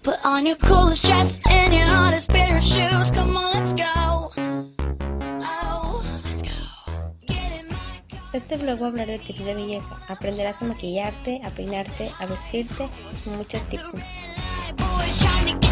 Put on your coolest dress and your hottest pair of shoes. Come on, let's go. Oh, let's go. Get in my car. Este blog va a hablar de tips de belleza. Aprenderás a maquillarte, a peinarte, a vestirte y muchos tips más. Boys trying to